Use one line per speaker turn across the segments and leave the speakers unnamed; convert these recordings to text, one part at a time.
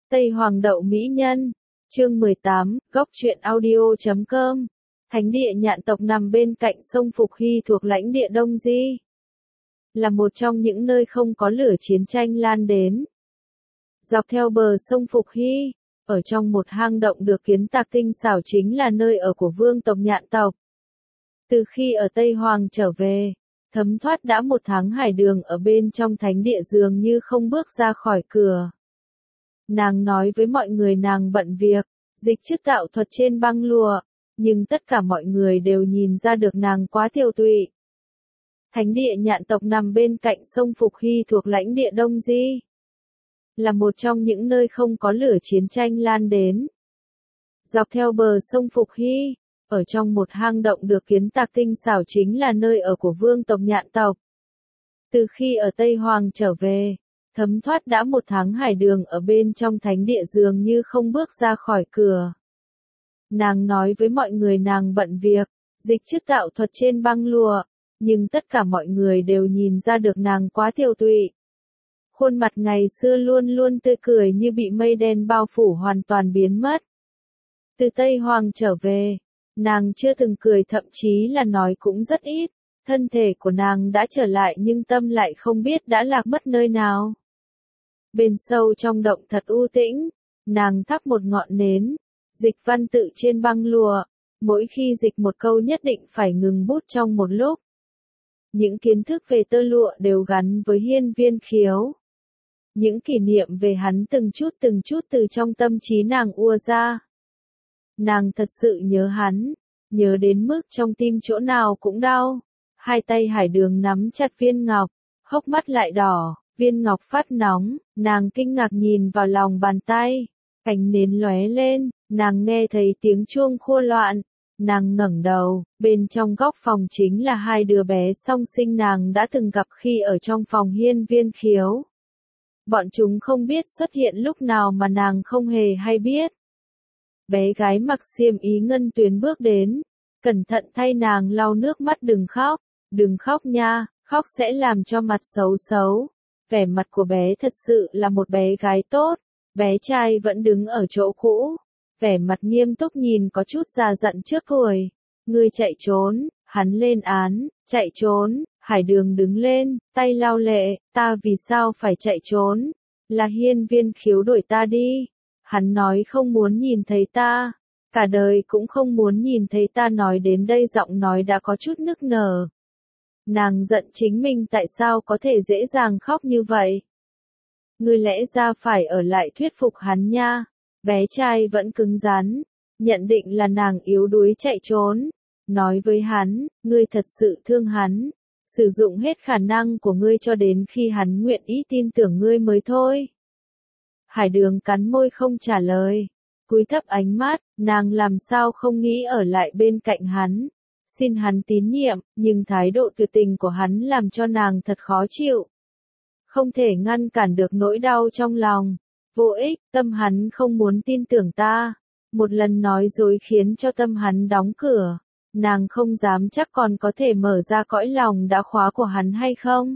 Tây Hoàng đậu mỹ nhân, chương 18, góc truyện audio.com. Thánh địa Nhạn tộc nằm bên cạnh sông Phục Hy thuộc lãnh địa Đông Di. Là một trong những nơi không có lửa chiến tranh lan đến. Dọc theo bờ sông Phục Hy, ở trong một hang động được kiến tạo tinh xảo chính là nơi ở của vương tộc Nhạn tộc. Từ khi ở Tây Hoàng trở về, thấm thoát đã 1 tháng hải đường ở bên trong thánh địa dường như không bước ra khỏi cửa. Nàng nói với mọi người nàng bận việc, dịch chức tạo thuật trên băng lụa, nhưng tất cả mọi người đều nhìn ra được nàng quá tiêu tụy. Thánh địa Nhạn tộc nằm bên cạnh sông Phục Hy thuộc lãnh địa Đông Di. Là một trong những nơi không có lửa chiến tranh lan đến. Dọc theo bờ sông Phục Hy, ở trong một hang động được kiến tạo tinh xảo chính là nơi ở của vương tộc Nhạn tộc. Từ khi ở Tây Hoàng trở về, thấm thoát đã 1 tháng hải đường ở bên trong thánh địa dường như không bước ra khỏi cửa. Nàng nói với mọi người nàng bận việc, dịch chức tạo thuật trên băng lụa, nhưng tất cả mọi người đều nhìn ra được nàng quá tiêu tụy. Khuôn mặt ngày xưa luôn luôn tươi cười như bị mây đen bao phủ hoàn toàn biến mất. Từ Tây Hoàng trở về, nàng chưa từng cười, thậm chí là nói cũng rất ít. Thân thể của nàng đã trở lại nhưng tâm lại không biết đã lạc mất nơi nào. Bên sâu trong động thật u tĩnh, nàng thắp một ngọn nến, dịch văn tự trên băng lụa, mỗi khi dịch một câu nhất định phải ngừng bút trong một lúc. Những kiến thức về tơ lụa đều gắn với Hiên Viên Khiếu. Những kỷ niệm về hắn từng chút từ trong tâm trí nàng ùa ra. Nàng thật sự nhớ hắn, nhớ đến mức trong tim chỗ nào cũng đau. Hai tay hải đường nắm chặt viên ngọc, hốc mắt lại đỏ, viên ngọc phát nóng, nàng kinh ngạc nhìn vào lòng bàn tay. Ánh nến lóe lên, nàng nghe thấy tiếng chuông khua loạn. Nàng ngẩng đầu, bên trong góc phòng chính là 2 đứa bé song sinh nàng đã từng gặp khi ở trong phòng Hiên Viên Khiếu. Bọn chúng không biết xuất hiện lúc nào mà nàng không hề hay biết. Bé gái mặc xiêm y ngân tuyến bước đến, cẩn thận thay nàng lau nước mắt. Đừng khóc nha, khóc sẽ làm cho mặt xấu xấu. Vẻ mặt của bé thật sự là một bé gái tốt, bé trai vẫn đứng ở chỗ cũ. Vẻ mặt nghiêm túc nhìn có chút già dặn trước tuổi. Ngươi chạy trốn, hắn lên án, chạy trốn, hải đường đứng lên, tay lau lệ, ta vì sao phải chạy trốn? Là Hiên Viên Khiếu đuổi ta đi. Hắn nói không muốn nhìn thấy ta, cả đời cũng không muốn nhìn thấy ta. Nói đến đây giọng nói đã có chút nức nở. Nàng giận chính mình tại sao có thể dễ dàng khóc như vậy. Ngươi lẽ ra phải ở lại thuyết phục hắn nha. Bé trai vẫn cứng rắn, nhận định là nàng yếu đuối chạy trốn. Nói với hắn, ngươi thật sự thương hắn, sử dụng hết khả năng của ngươi cho đến khi hắn nguyện ý tin tưởng ngươi mới thôi. Hải đường cắn môi không trả lời, cúi thấp ánh mắt, nàng làm sao không nghĩ ở lại bên cạnh hắn, xin hắn tín nhiệm, nhưng thái độ tuyệt tình của hắn làm cho nàng thật khó chịu. Không thể ngăn cản được nỗi đau trong lòng. Vô ích, tâm hắn không muốn tin tưởng ta. Một lần nói dối khiến cho tâm hắn đóng cửa. Nàng không dám chắc còn có thể mở ra cõi lòng đã khóa của hắn hay không.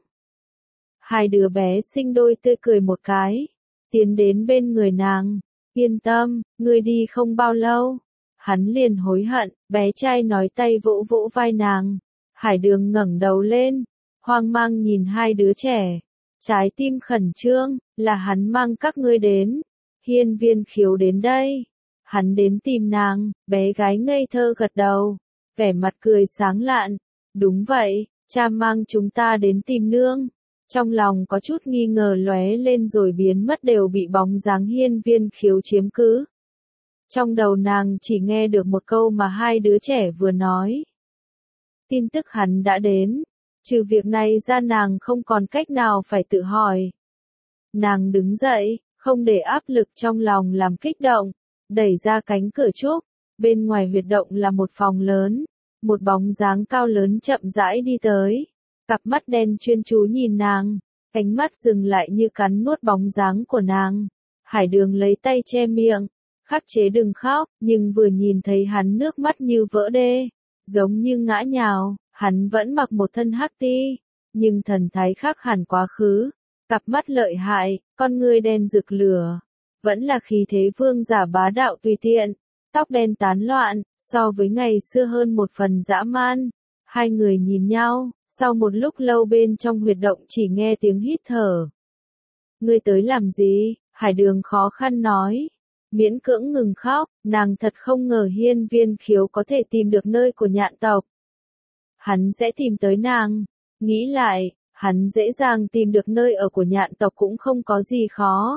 2 đứa bé sinh đôi tươi cười một cái, tiến đến bên người nàng. Yên tâm, ngươi đi không bao lâu. Hắn liền hối hận, bé trai nói, tay vỗ vỗ vai nàng. Hải đường ngẩng đầu lên, hoang mang nhìn 2 đứa trẻ. Trái tim khẩn trương, là hắn mang các ngươi đến. Hiên Viên Khiếu đến đây. Hắn đến tìm nàng, bé gái ngây thơ gật đầu. Vẻ mặt cười sáng lạn. Đúng vậy, cha mang chúng ta đến tìm nương. Trong lòng có chút nghi ngờ lóe lên rồi biến mất, đều bị bóng dáng Hiên Viên Khiếu chiếm cứ. Trong đầu nàng chỉ nghe được một câu mà 2 đứa trẻ vừa nói. Tin tức hắn đã đến. Trừ việc này ra nàng không còn cách nào phải tự hỏi. Nàng đứng dậy, không để áp lực trong lòng làm kích động, đẩy ra cánh cửa trúc. Bên ngoài huyệt động là một phòng lớn, một bóng dáng cao lớn chậm rãi đi tới. Cặp mắt đen chuyên chú nhìn nàng, ánh mắt dừng lại như cắn nuốt bóng dáng của nàng. Hải đường lấy tay che miệng, khắc chế đừng khóc, nhưng vừa nhìn thấy hắn nước mắt như vỡ đê, giống như ngã nhào. Hắn vẫn mặc một thân hắc ti, nhưng thần thái khác hẳn quá khứ. Cặp mắt lợi hại, con ngươi đen rực lửa, vẫn là khí thế vương giả bá đạo tùy tiện, tóc đen tán loạn, so với ngày xưa hơn một phần dã man. Hai người nhìn nhau, sau một lúc lâu bên trong huyệt động chỉ nghe tiếng hít thở. Ngươi tới làm gì? Hải Đường khó khăn nói. Miễn cưỡng ngừng khóc, nàng thật không ngờ Hiên Viên Khiếu có thể tìm được nơi của nhạn tộc. Hắn sẽ tìm tới nàng. Nghĩ lại, hắn dễ dàng tìm được nơi ở của nhạn tộc cũng không có gì khó.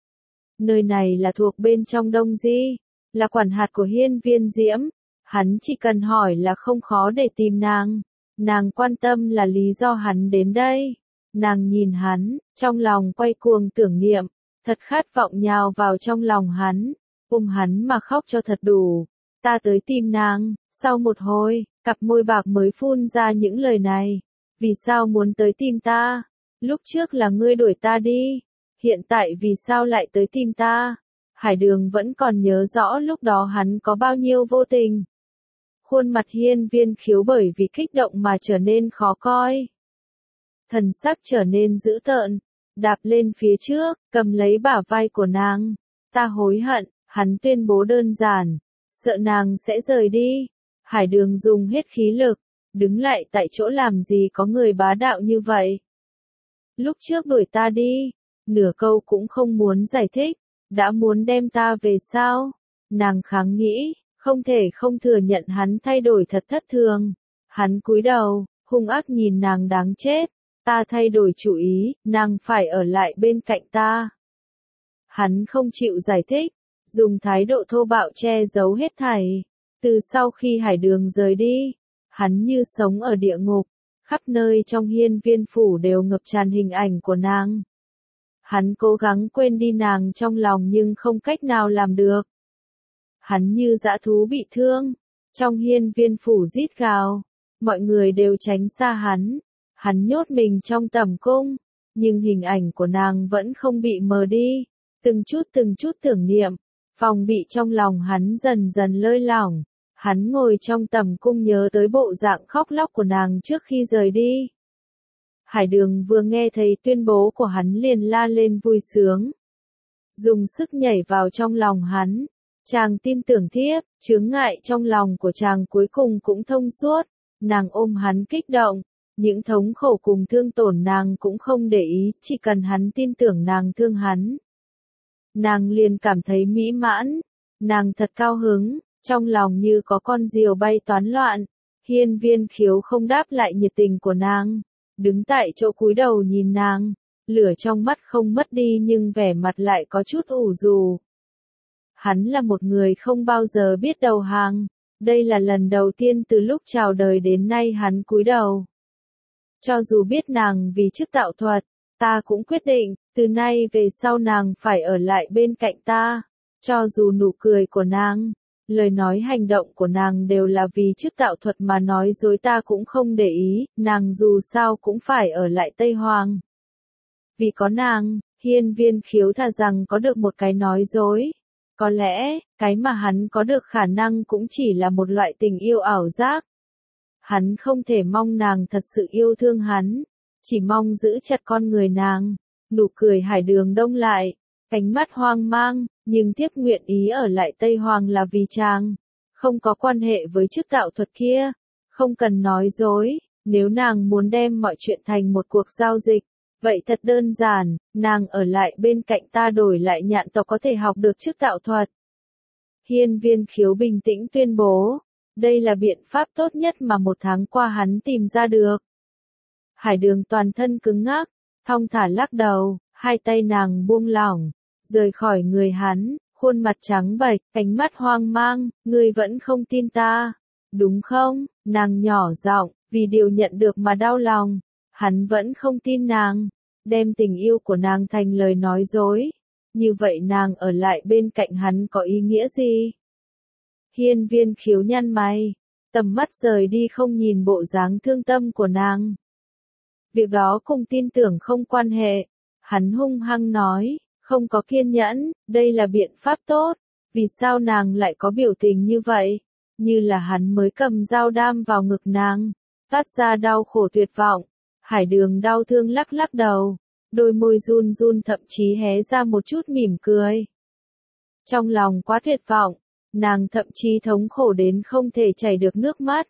Nơi này là thuộc bên trong Đông Di, là quản hạt của Hiên Viên Diễm. Hắn chỉ cần hỏi là không khó để tìm nàng. Nàng quan tâm là lý do hắn đến đây. Nàng nhìn hắn, trong lòng quay cuồng tưởng niệm, thật khát vọng nhào vào trong lòng hắn, hắn mà khóc cho thật đủ. Ta tới tìm nàng, sau một hồi, cặp môi bạc mới phun ra những lời này. Vì sao muốn tới tìm ta? Lúc trước là ngươi đuổi ta đi, hiện tại vì sao lại tới tìm ta? Hải Đường vẫn còn nhớ rõ lúc đó hắn có bao nhiêu vô tình. Khuôn mặt Hiên Viên Khiếu bởi vì kích động mà trở nên khó coi. Thần sắc trở nên dữ tợn, đạp lên phía trước, cầm lấy bả vai của nàng. Ta hối hận, hắn tuyên bố đơn giản, sợ nàng sẽ rời đi. Hải Đường dùng hết khí lực, đứng lại tại chỗ làm gì có người bá đạo như vậy. Lúc trước đuổi ta đi, nửa câu cũng không muốn giải thích, đã muốn đem ta về sao? Nàng kháng nghĩ, không thể không thừa nhận hắn thay đổi thật thất thường. Hắn cúi đầu, hung ác nhìn nàng đáng chết. Ta thay đổi chủ ý, nàng phải ở lại bên cạnh ta. Hắn không chịu giải thích, dùng thái độ thô bạo che giấu hết thảy. Từ sau khi Hải Đường rời đi, hắn như sống ở địa ngục, khắp nơi trong Hiên Viên phủ đều ngập tràn hình ảnh của nàng. Hắn cố gắng quên đi nàng trong lòng nhưng không cách nào làm được. Hắn như dã thú bị thương, trong Hiên Viên phủ rít gào, mọi người đều tránh xa hắn. Hắn nhốt mình trong tẩm cung, nhưng hình ảnh của nàng vẫn không bị mờ đi, từng chút tưởng niệm, phòng bị trong lòng hắn dần dần lơi lỏng. Hắn ngồi trong tẩm cung nhớ tới bộ dạng khóc lóc của nàng trước khi rời đi. Hải Đường vừa nghe thấy tuyên bố của hắn liền la lên vui sướng. Dùng sức nhảy vào trong lòng hắn. Chàng tin tưởng thiếp, chướng ngại trong lòng của chàng cuối cùng cũng thông suốt. Nàng ôm hắn kích động. Những thống khổ cùng thương tổn nàng cũng không để ý, chỉ cần hắn tin tưởng nàng thương hắn. Nàng liền cảm thấy mỹ mãn. Nàng thật cao hứng. Trong lòng như có con diều bay toán loạn, Hiên Viên Khiếu không đáp lại nhiệt tình của nàng, đứng tại chỗ cúi đầu nhìn nàng, lửa trong mắt không mất đi nhưng vẻ mặt lại có chút ủ rù. Hắn là một người không bao giờ biết đầu hàng, đây là lần đầu tiên từ lúc chào đời đến nay hắn cúi đầu. Cho dù biết nàng vì chức tạo thuật, ta cũng quyết định, từ nay về sau nàng phải ở lại bên cạnh ta, cho dù nụ cười của nàng, lời nói hành động của nàng đều là vì chức tạo thuật mà nói dối ta cũng không để ý, nàng dù sao cũng phải ở lại Tây Hoàng. Vì có nàng, Hiên Viên Khiếu thà rằng có được một cái nói dối. Có lẽ, cái mà hắn có được khả năng cũng chỉ là một loại tình yêu ảo giác. Hắn không thể mong nàng thật sự yêu thương hắn, chỉ mong giữ chặt con người nàng. Nụ cười Hải Đường đông lại, ánh mắt hoang mang, nhưng tiếp nguyện ý ở lại Tây Hoàng là vì chàng, không có quan hệ với chức tạo thuật kia, không cần nói dối, nếu nàng muốn đem mọi chuyện thành một cuộc giao dịch, vậy thật đơn giản, nàng ở lại bên cạnh ta đổi lại nhạn tộc có thể học được chức tạo thuật. Hiên Viên Khiếu bình tĩnh tuyên bố, đây là biện pháp tốt nhất mà một tháng qua hắn tìm ra được. Hải Đường toàn thân cứng ngắc, thong thả lắc đầu, hai tay nàng buông lỏng, rời khỏi người hắn, khuôn mặt trắng bệch, ánh mắt hoang mang, ngươi vẫn không tin ta, đúng không? Nàng nhỏ giọng, vì điều nhận được mà đau lòng, hắn vẫn không tin nàng, đem tình yêu của nàng thành lời nói dối, như vậy nàng ở lại bên cạnh hắn có ý nghĩa gì? Hiên Viên Khiếu nhăn mày, tầm mắt rời đi không nhìn bộ dáng thương tâm của nàng. Việc đó cùng tin tưởng không quan hệ, hắn hung hăng nói. Không có kiên nhẫn, đây là biện pháp tốt, vì sao nàng lại có biểu tình như vậy, như là hắn mới cầm dao đam vào ngực nàng, phát ra đau khổ tuyệt vọng. Hải Đường đau thương lắc lắc đầu, đôi môi run run thậm chí hé ra một chút mỉm cười. Trong lòng quá tuyệt vọng, nàng thậm chí thống khổ đến không thể chảy được nước mắt.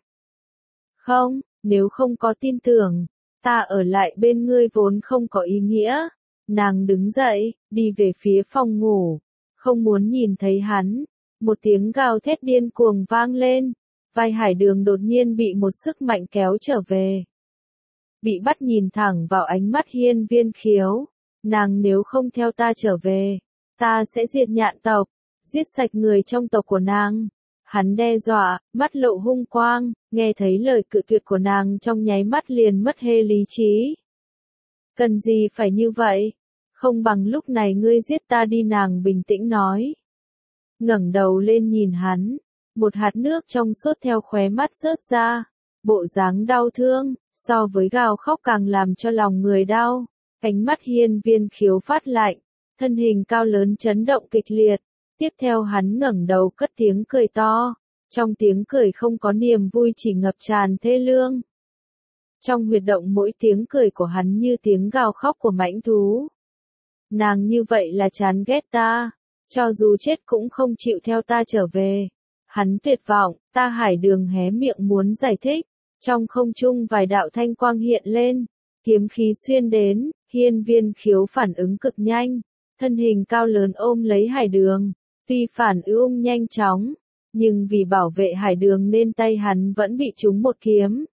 Không, nếu không có tin tưởng, ta ở lại bên ngươi vốn không có ý nghĩa. Nàng đứng dậy, đi về phía phòng ngủ, không muốn nhìn thấy hắn. Một tiếng gào thét điên cuồng vang lên, vai Hải Đường đột nhiên bị một sức mạnh kéo trở về. Bị bắt nhìn thẳng vào ánh mắt Hiên Viên Khiếu, nàng nếu không theo ta trở về, ta sẽ diệt Nhạn tộc, giết sạch người trong tộc của nàng. Hắn đe dọa, mắt lộ hung quang, nghe thấy lời cự tuyệt của nàng trong nháy mắt liền mất hết lý trí. Cần gì phải như vậy? Không bằng lúc này ngươi giết ta đi, nàng bình tĩnh nói. Ngẩng đầu lên nhìn hắn, một hạt nước trong suốt theo khóe mắt rớt ra, bộ dáng đau thương, so với gào khóc càng làm cho lòng người đau. Ánh mắt Hiên Viên Khiếu phát lạnh, thân hình cao lớn chấn động kịch liệt. Tiếp theo hắn ngẩng đầu cất tiếng cười to, trong tiếng cười không có niềm vui chỉ ngập tràn thê lương. Trong huyệt động mỗi tiếng cười của hắn như tiếng gào khóc của mãnh thú. Nàng như vậy là chán ghét ta, cho dù chết cũng không chịu theo ta trở về. Hắn tuyệt vọng, ta Hải Đường hé miệng muốn giải thích, trong không trung vài đạo thanh quang hiện lên, kiếm khí xuyên đến, Hiên Viên Khiếu phản ứng cực nhanh, thân hình cao lớn ôm lấy Hải Đường. Tuy phản ứng nhanh chóng, nhưng vì bảo vệ Hải Đường nên tay hắn vẫn bị trúng một kiếm.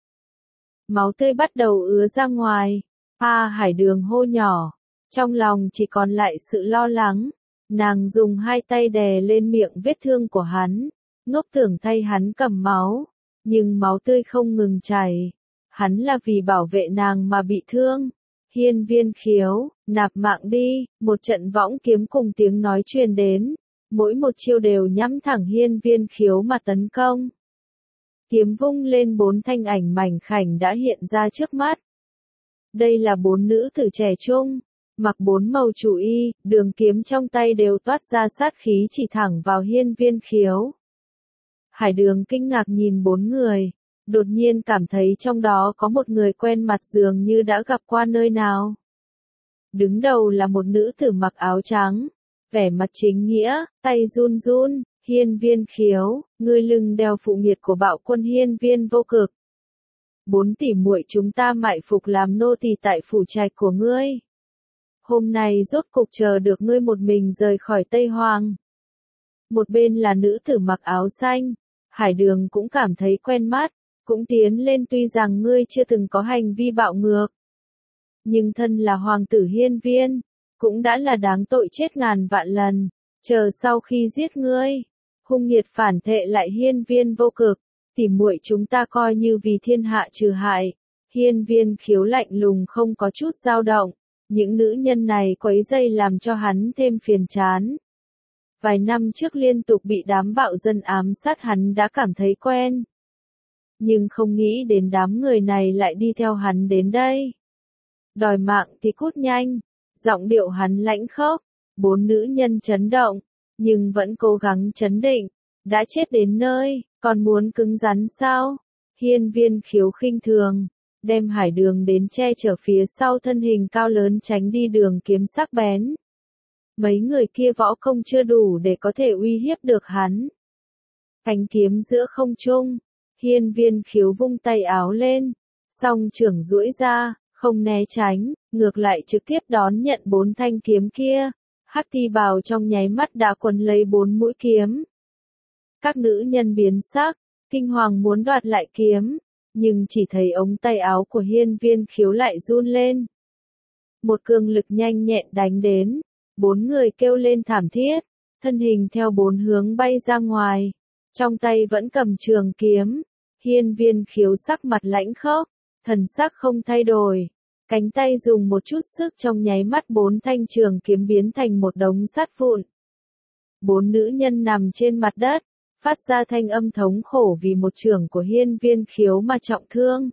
Máu tươi bắt đầu ứa ra ngoài. Hải Đường hô nhỏ, trong lòng chỉ còn lại sự lo lắng. Nàng dùng hai tay đè lên miệng vết thương của hắn, ngốc tưởng thay hắn cầm máu, nhưng máu tươi không ngừng chảy. Hắn là vì bảo vệ nàng mà bị thương. Hiên Viên Khiếu, nạp mạng đi, một trận võng kiếm cùng tiếng nói truyền đến. Mỗi một chiêu đều nhắm thẳng Hiên Viên Khiếu mà tấn công. Kiếm vung lên, 4 thanh ảnh mảnh khảnh đã hiện ra trước mắt. Đây là 4 nữ tử trẻ trung, mặc 4 màu chủ y, đường kiếm trong tay đều toát ra sát khí chỉ thẳng vào Hiên Viên Khiếu. Hải Đường kinh ngạc nhìn 4 người, đột nhiên cảm thấy trong đó có một người quen mặt dường như đã gặp qua nơi nào. Đứng đầu là một nữ tử mặc áo trắng, vẻ mặt chính nghĩa, tay run run. Hiên Viên Khiếu, ngươi lưng đeo phụ nghiệt của bạo quân Hiên Viên Vô Cực. 4 tỷ muội chúng ta mại phục làm nô tỳ tại phủ trạch của ngươi. Hôm nay rốt cục chờ được ngươi một mình rời khỏi Tây Hoàng. Một bên là nữ tử mặc áo xanh, Hải Đường cũng cảm thấy quen mắt, cũng tiến lên. Tuy rằng ngươi chưa từng có hành vi bạo ngược, nhưng thân là hoàng tử Hiên Viên, cũng đã là đáng tội chết ngàn vạn lần. Chờ sau khi giết ngươi, hung nghiệt phản thệ lại Hiên Viên Vô Cực, tỉ muội chúng ta coi như vì thiên hạ trừ hại. Hiên Viên Khiếu lạnh lùng không có chút dao động, những nữ nhân này quấy rầy làm cho hắn thêm phiền chán. Vài năm trước liên tục bị đám bạo dân ám sát hắn đã cảm thấy quen. Nhưng không nghĩ đến đám người này lại đi theo hắn đến đây. Đòi mạng thì cút nhanh, giọng điệu hắn lãnh khốc. 4 nữ nhân chấn động, nhưng vẫn cố gắng trấn định. Đã chết đến nơi, còn muốn cứng rắn sao? Hiên Viên Khiếu khinh thường, đem Hải Đường đến che chở phía sau, thân hình cao lớn tránh đi đường kiếm sắc bén. Mấy người kia võ công chưa đủ để có thể uy hiếp được hắn. Cánh kiếm giữa không trung, Hiên Viên Khiếu vung tay áo lên, song trưởng duỗi ra, không né tránh, ngược lại trực tiếp đón nhận 4 thanh kiếm kia. Hắc Thi Bào trong nháy mắt đã quấn lấy 4 mũi kiếm. Các nữ nhân biến sắc, kinh hoàng muốn đoạt lại kiếm, nhưng chỉ thấy ống tay áo của Hiên Viên Khiếu lại run lên. Một cường lực nhanh nhẹn đánh đến, 4 người kêu lên thảm thiết, thân hình theo 4 hướng bay ra ngoài, trong tay vẫn cầm trường kiếm. Hiên Viên Khiếu sắc mặt lãnh khốc, thần sắc không thay đổi. Cánh tay dùng một chút sức, trong nháy mắt 4 thanh trường kiếm biến thành một đống sắt vụn. 4 nữ nhân nằm trên mặt đất, phát ra thanh âm thống khổ vì một chưởng của Hiên Viên Khiếu mà trọng thương.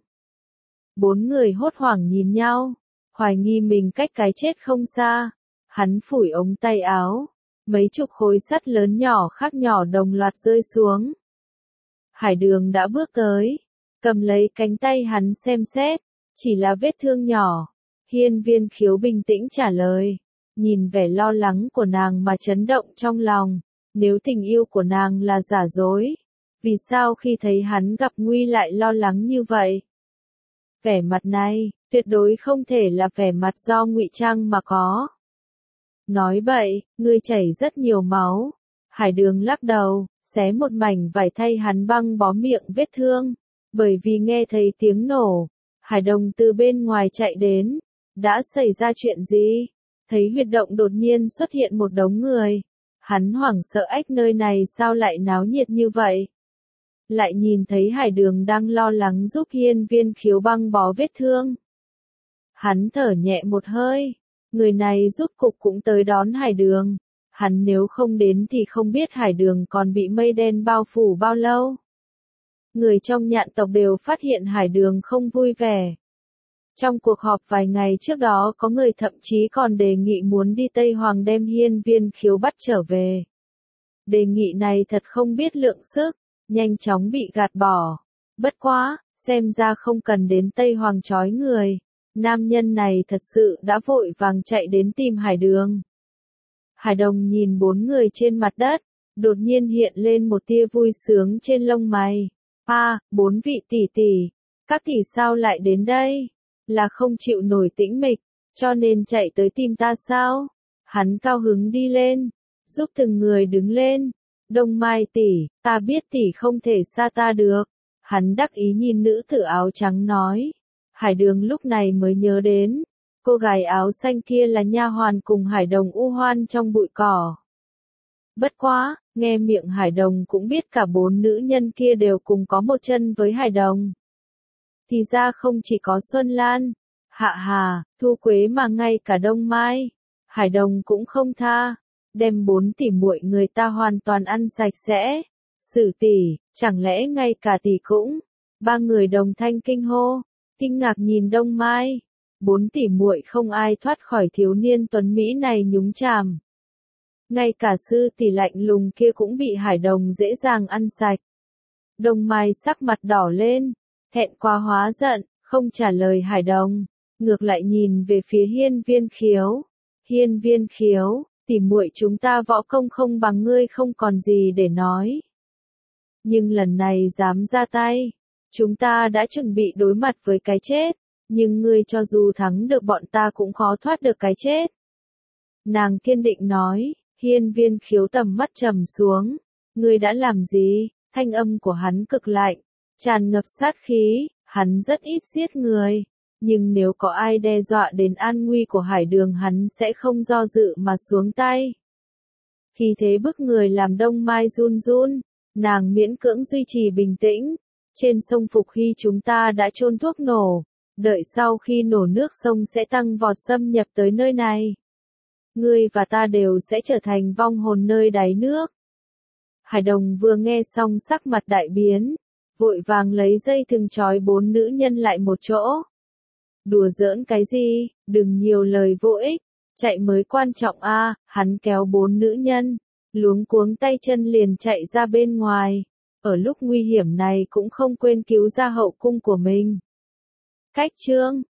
4 người hốt hoảng nhìn nhau, hoài nghi mình cách cái chết không xa. Hắn phủi ống tay áo, mấy chục khối sắt lớn nhỏ khác nhỏ đồng loạt rơi xuống. Hải Đường đã bước tới, cầm lấy cánh tay hắn xem xét. Chỉ là vết thương nhỏ. Hiên Viên Khiếu bình tĩnh trả lời, nhìn vẻ lo lắng của nàng mà chấn động trong lòng. Nếu tình yêu của nàng là giả dối, vì sao khi thấy hắn gặp nguy lại lo lắng như vậy? Vẻ mặt này, tuyệt đối không thể là vẻ mặt do ngụy trang mà có. Nói bậy, ngươi chảy rất nhiều máu. Hải Đường lắc đầu, xé một mảnh vải thay hắn băng bó miệng vết thương. Bởi vì nghe thấy tiếng nổ, Hải Đồng từ bên ngoài chạy đến. Đã xảy ra chuyện gì? Thấy huyệt động đột nhiên xuất hiện một đống người. Hắn hoảng sợ ách, nơi này sao lại náo nhiệt như vậy? Lại nhìn thấy Hải Đường đang lo lắng giúp Hiên Viên Khiếu băng bó vết thương. Hắn thở nhẹ một hơi. Người này rút cục cũng tới đón Hải Đường. Hắn nếu không đến thì không biết Hải Đường còn bị mây đen bao phủ bao lâu. Người trong nhạn tộc đều phát hiện Hải Đường không vui vẻ. Trong cuộc họp vài ngày trước đó có người thậm chí còn đề nghị muốn đi Tây Hoàng đem Hiên Viên Khiếu bắt trở về. Đề nghị này thật không biết lượng sức, nhanh chóng bị gạt bỏ. Bất quá, xem ra không cần đến Tây Hoàng trói người. Nam nhân này thật sự đã vội vàng chạy đến tìm Hải Đường. Hải Đồng nhìn 4 người trên mặt đất, đột nhiên hiện lên một tia vui sướng trên lông mày. 4 vị tỷ tỷ, các tỷ sao lại đến đây? Là không chịu nổi tĩnh mịch, cho nên chạy tới tìm ta sao? Hắn cao hứng đi lên, giúp từng người đứng lên. Đông Mai tỷ, ta biết tỷ không thể xa ta được. Hắn đắc ý nhìn nữ tử áo trắng nói. Hải Đường lúc này mới nhớ đến, cô gái áo xanh kia là nha hoàn cùng Hải Đồng u hoan trong bụi cỏ. Bất quá, nghe miệng Hải Đồng cũng biết cả 4 nữ nhân kia đều cùng có một chân với Hải Đồng. Thì ra không chỉ có Xuân Lan, Hạ Hà, Thu Quế mà ngay cả Đông Mai, Hải Đồng cũng không tha, đem 4 tỷ muội người ta hoàn toàn ăn sạch sẽ. Sử tỷ, chẳng lẽ ngay cả tỷ cũng? 3 người đồng thanh kinh hô, kinh ngạc nhìn Đông Mai. 4 tỷ muội không ai thoát khỏi thiếu niên tuấn Mỹ này nhúng chàm. Ngay cả sư tỷ lạnh lùng kia cũng bị Hải Đồng dễ dàng ăn sạch. Đông Mai sắc mặt đỏ lên, thẹn quá hóa giận, không trả lời Hải Đồng, ngược lại nhìn về phía Hiên Viên Khiếu. Hiên Viên Khiếu, tỷ muội chúng ta võ công không bằng ngươi không còn gì để nói. Nhưng lần này dám ra tay, chúng ta đã chuẩn bị đối mặt với cái chết, nhưng ngươi cho dù thắng được bọn ta cũng khó thoát được cái chết. Nàng kiên định nói. Hiên Viên Khiếu tầm mắt trầm xuống. Ngươi đã làm gì? Thanh âm của hắn cực lạnh, tràn ngập sát khí. Hắn rất ít giết người, nhưng nếu có ai đe dọa đến an nguy của Hải Đường hắn sẽ không do dự mà xuống tay. Khi thế bức người làm Đông Mai run run, nàng miễn cưỡng duy trì bình tĩnh. Trên sông Phục Hy chúng ta đã chôn thuốc nổ, đợi sau khi nổ nước sông sẽ tăng vọt xâm nhập tới nơi này. Ngươi và ta đều sẽ trở thành vong hồn nơi đáy nước. Hải Đồng vừa nghe xong sắc mặt đại biến, vội vàng lấy dây thừng trói 4 nữ nhân lại một chỗ. Đùa giỡn cái gì, đừng nhiều lời vô ích, chạy mới quan trọng a. Hắn kéo 4 nữ nhân, luống cuống tay chân liền chạy ra bên ngoài. Ở lúc nguy hiểm này cũng không quên cứu ra hậu cung của mình. Cách chương